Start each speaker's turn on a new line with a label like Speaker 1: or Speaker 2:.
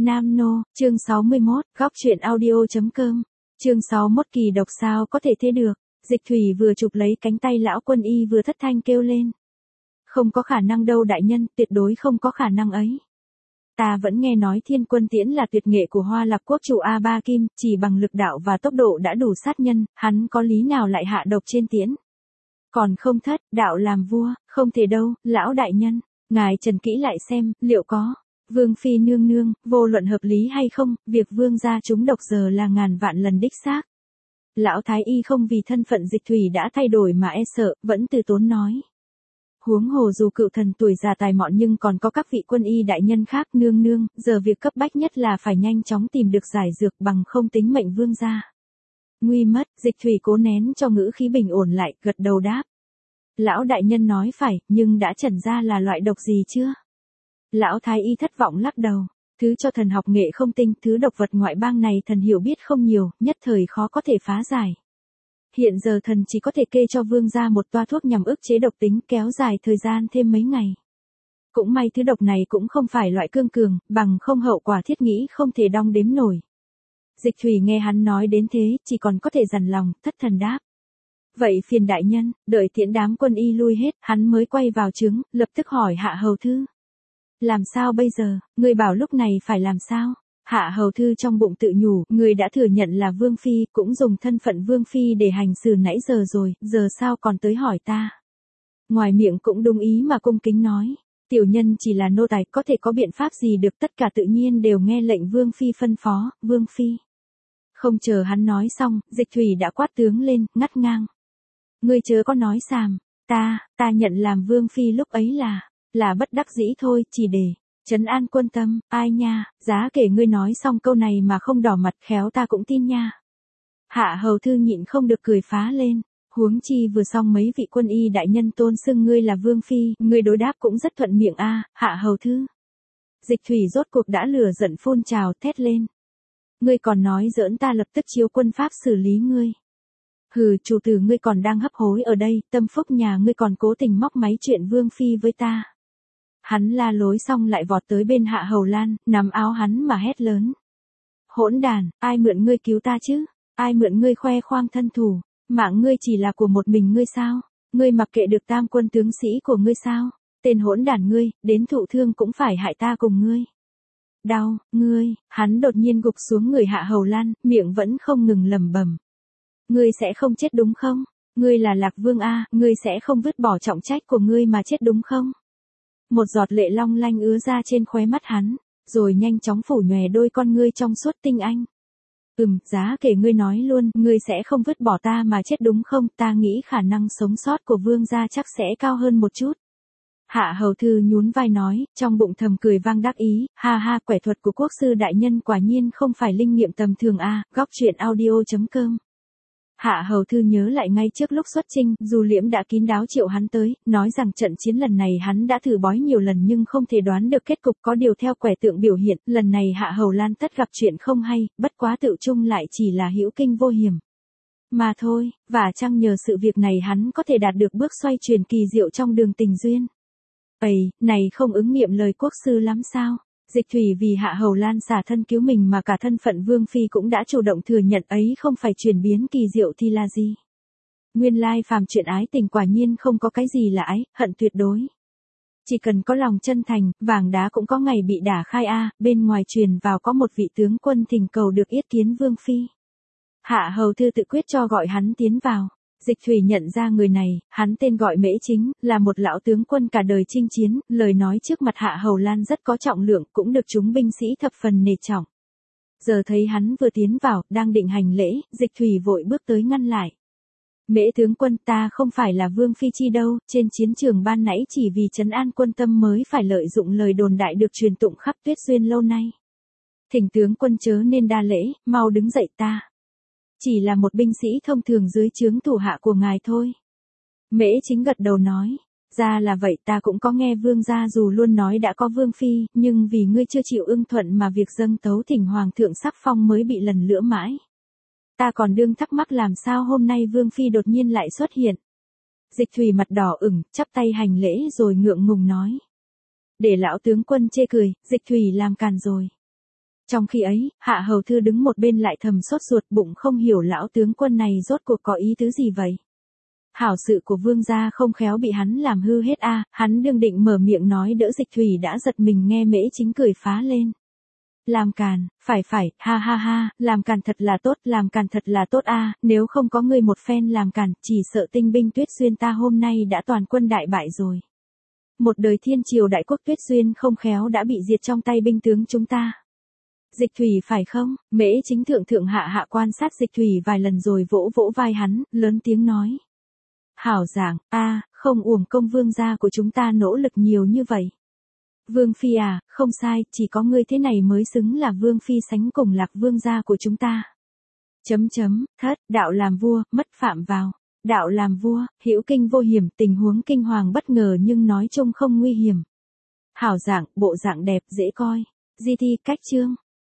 Speaker 1: Nam Nô, chương 61, góc truyện audio.com, chương 61 kỳ độc sao có thể thế được, Dịch Thủy vừa chụp lấy cánh tay lão quân y vừa thất thanh kêu lên. Không có khả năng đâu đại nhân, tuyệt đối không có khả năng ấy. Ta vẫn nghe nói Thiên Quân Tiễn là tuyệt nghệ của Hoa Lạp quốc chủ A Ba Kim, chỉ bằng lực đạo và tốc độ đã đủ sát nhân, hắn có lý nào lại hạ độc trên tiễn. Còn không thất, đạo làm vua, không thể đâu, lão đại nhân, ngài trần kỹ lại xem, liệu có. Vương phi nương nương, vô luận hợp lý hay không, việc vương gia trúng độc giờ là ngàn vạn lần đích xác. Lão thái y không vì thân phận Dịch Thủy đã thay đổi mà e sợ, vẫn từ tốn nói. Huống hồ dù cựu thần tuổi già tài mọn nhưng còn có các vị quân y đại nhân khác nương nương, giờ việc cấp bách nhất là phải nhanh chóng tìm được giải dược bằng không tính mệnh vương gia. Nguy mất, Dịch Thủy cố nén cho ngữ khí bình ổn lại, gật đầu đáp. Lão đại nhân nói phải, nhưng đã chẩn ra là loại độc gì chưa? Lão thái y thất vọng lắc đầu, thứ cho thần học nghệ không tinh, thứ độc vật ngoại bang này thần hiểu biết không nhiều, nhất thời khó có thể phá giải. Hiện giờ thần chỉ có thể kê cho vương gia một toa thuốc nhằm ức chế độc tính kéo dài thời gian thêm mấy ngày. Cũng may thứ độc này cũng không phải loại cương cường, bằng không hậu quả thiết nghĩ không thể đong đếm nổi. Dịch Thủy nghe hắn nói đến thế, chỉ còn có thể dằn lòng, thất thần đáp. Vậy phiền đại nhân, đợi tiễn đám quân y lui hết, hắn mới quay vào trướng, lập tức hỏi Hạ Hầu Thư. Làm sao bây giờ, người bảo lúc này phải làm sao? Hạ Hầu Thư trong bụng tự nhủ, người đã thừa nhận là Vương Phi, cũng dùng thân phận Vương Phi để hành xử nãy giờ rồi, giờ sao còn tới hỏi ta? Ngoài miệng cũng đúng ý mà cung kính nói, tiểu nhân chỉ là nô tài, có thể có biện pháp gì được, tất cả tự nhiên đều nghe lệnh Vương Phi phân phó, Vương Phi. Không chờ hắn nói xong, Dịch Thủy đã quát tướng lên, ngắt ngang. Ngươi chớ có nói xàm, ta nhận làm Vương Phi lúc ấy là bất đắc dĩ thôi, chỉ để trấn an quân tâm, ai nha, giá kể ngươi nói xong câu này mà không đỏ mặt khéo ta cũng tin nha. Hạ Hầu Thư nhịn không được cười phá lên, huống chi vừa xong mấy vị quân y đại nhân tôn xưng ngươi là Vương Phi, ngươi đối đáp cũng rất thuận miệng a, Hạ Hầu Thư. Dịch Thủy rốt cuộc đã lửa giận phun trào thét lên. Ngươi còn nói giỡn, ta lập tức chiếu quân pháp xử lý ngươi. Hừ, chủ tử ngươi còn đang hấp hối ở đây, tâm phúc nhà ngươi còn cố tình móc máy chuyện Vương Phi với ta. Hắn la lối xong lại vọt tới bên Hạ Hầu Lan, nắm áo hắn mà hét lớn. Hỗn đàn, ai mượn ngươi cứu ta chứ? Ai mượn ngươi khoe khoang thân thủ? Mạng ngươi chỉ là của một mình ngươi sao? Ngươi mặc kệ được tam quân tướng sĩ của ngươi sao? Tên hỗn đàn ngươi, đến thụ thương cũng phải hại ta cùng ngươi. Đau, ngươi, hắn đột nhiên gục xuống người Hạ Hầu Lan, miệng vẫn không ngừng lẩm bẩm. Ngươi sẽ không chết đúng không? Ngươi là Lạc Vương a, ngươi sẽ không vứt bỏ trọng trách của ngươi mà chết đúng không? Một giọt lệ long lanh ứa ra trên khóe mắt hắn, rồi nhanh chóng phủ nhòe đôi con ngươi trong suốt tinh anh. Giá kể ngươi nói luôn, ngươi sẽ không vứt bỏ ta mà chết đúng không? Ta nghĩ khả năng sống sót của vương gia chắc sẽ cao hơn một chút. Hạ Hầu Thư nhún vai nói, trong bụng thầm cười vang đắc ý, ha ha, quẻ thuật của quốc sư đại nhân quả nhiên không phải linh nghiệm tầm thường a, góc truyện audio.com. Hạ Hầu Thư nhớ lại ngay trước lúc xuất chinh, Du Liễm đã kín đáo triệu hắn tới, nói rằng trận chiến lần này hắn đã thử bói nhiều lần nhưng không thể đoán được kết cục, có điều theo quẻ tượng biểu hiện, lần này Hạ Hầu Lan tất gặp chuyện không hay, bất quá tự chung lại chỉ là hữu kinh vô hiểm. Mà thôi, và chăng nhờ sự việc này hắn có thể đạt được bước xoay chuyển kỳ diệu trong đường tình duyên. Này không ứng nghiệm lời quốc sư lắm sao? Dịch Thủy vì Hạ Hầu Lan xả thân cứu mình mà cả thân phận Vương Phi cũng đã chủ động thừa nhận ấy không phải chuyển biến kỳ diệu thì là gì? Nguyên lai phàm chuyện ái tình quả nhiên không có cái gì là ái, hận tuyệt đối. Chỉ cần có lòng chân thành, vàng đá cũng có ngày bị đả khai a, bên ngoài truyền vào có một vị tướng quân thỉnh cầu được yết kiến Vương Phi. Hạ Hầu Thư tự quyết cho gọi hắn tiến vào. Dịch Thủy nhận ra người này, hắn tên gọi Mễ Chính, là một lão tướng quân cả đời chinh chiến, lời nói trước mặt Hạ Hầu Lan rất có trọng lượng, cũng được chúng binh sĩ thập phần nể trọng. Giờ thấy hắn vừa tiến vào, đang định hành lễ, Dịch Thủy vội bước tới ngăn lại. Mễ tướng quân, ta không phải là Vương Phi chi đâu, trên chiến trường ban nãy chỉ vì trấn an quân tâm mới phải lợi dụng lời đồn đại được truyền tụng khắp Tuyết Duyên lâu nay. Thỉnh tướng quân chớ nên đa lễ, mau đứng dậy ta. Chỉ là một binh sĩ thông thường dưới trướng thủ hạ của ngài thôi. Mễ Chính gật đầu nói, ra là vậy, ta cũng có nghe vương gia dù luôn nói đã có Vương Phi, nhưng vì ngươi chưa chịu ưng thuận mà việc dâng tấu thỉnh hoàng thượng sắc phong mới bị lần lữa mãi. Ta còn đương thắc mắc làm sao hôm nay Vương Phi đột nhiên lại xuất hiện. Dịch Thủy mặt đỏ ửng, chắp tay hành lễ rồi ngượng ngùng nói. Để lão tướng quân chê cười, Dịch Thủy làm càn rồi. Trong khi ấy, Hạ Hầu Thư đứng một bên lại thầm sốt ruột bụng không hiểu lão tướng quân này rốt cuộc có ý tứ gì vậy. Hảo sự của vương gia không khéo bị hắn làm hư hết a. Hắn đương định mở miệng nói đỡ Dịch Thủy đã giật mình nghe Mễ Chính cười phá lên. Làm càn, phải, ha ha ha, làm càn thật là tốt, làm càn thật là tốt a. Nếu không có ngươi một phen làm càn, chỉ sợ tinh binh Tuyết Xuyên ta hôm nay đã toàn quân đại bại rồi. Một đời thiên triều đại quốc Tuyết Xuyên không khéo đã bị diệt trong tay binh tướng chúng ta. Dịch Thủy phải không? Mễ Chính thượng hạ quan sát Dịch Thủy vài lần rồi vỗ vỗ vai hắn, lớn tiếng nói. Hảo giảng, không uổng công vương gia của chúng ta nỗ lực nhiều như vậy. Vương phi à, không sai, chỉ có ngươi thế này mới xứng là vương phi sánh cùng Lạc vương gia của chúng ta. Thất, đạo làm vua, mất phạm vào. Đạo làm vua, hữu kinh vô hiểm, tình huống kinh hoàng bất ngờ nhưng nói chung không nguy hiểm. Hảo giảng, bộ dạng đẹp, dễ coi. Di thi, cách chương.